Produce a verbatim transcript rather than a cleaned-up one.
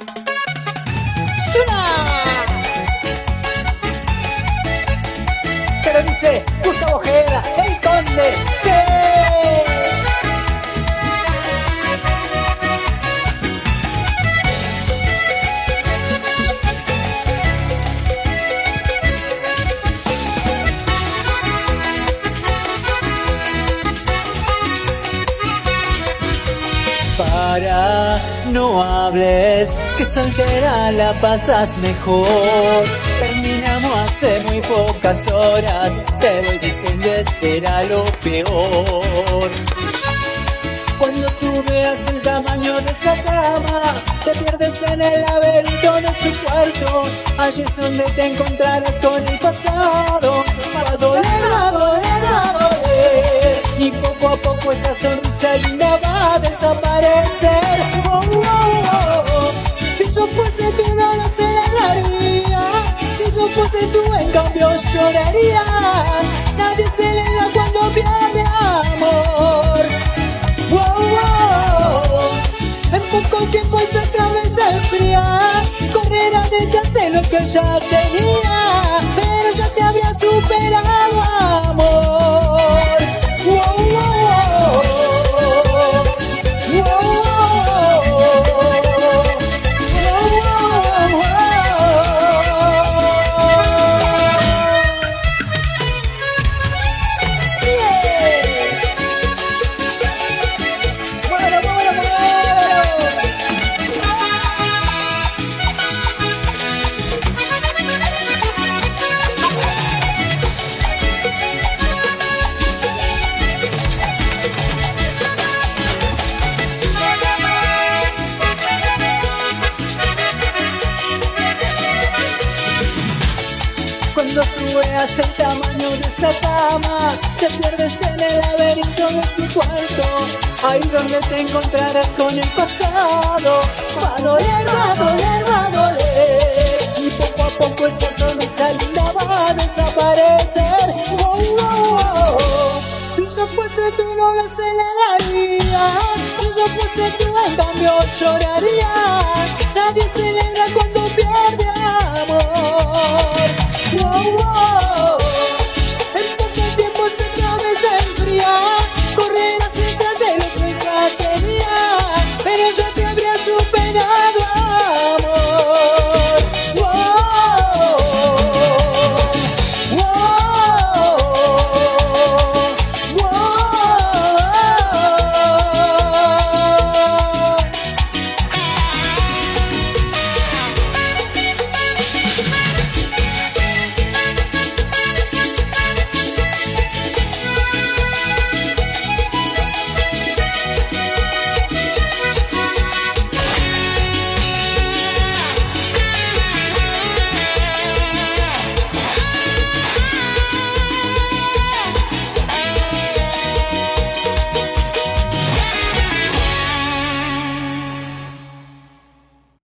¡Suena! Pero dice Gustavo Ojeda, el Conde, ¡sí! Para, no hables, que soltera la pasas mejor. Terminamos hace muy pocas horas, te voy diciendo espera lo peor. Cuando tú veas el tamaño de esa cama, te pierdes en el laberinto de su cuarto. Allí es donde te encontrarás con el pasado. Va a doler, va a doler, va a doler. Y poco a poco esa sonrisa linda va a desaparecer. Oh, oh, oh, oh. Si yo fuese tú no lo celebraría. Si yo fuese tú en cambio lloraría. Nadie celebra cuando pierde amor. Wow, wow. En poco tiempo esa cabeza enfría. Correrá detrás de lo que ya tenía, pero ya te habría superado, amor. Wow, wow, wow, wow, wow. Sí. Bueno, bueno, bueno. Cuando tú veas el tamaño de esa cama, te pierdes en el laberinto de su cuarto. Ahí donde te encontrarás con el pasado. Va a doler, va a doler, va a doler. Y poco a poco esa sonrisa linda va a desaparecer. Oh, oh, oh, oh. Si yo fuese tú no lo celebraría. Si yo fuese tú en cambio lloraría. Nadie celebra cuando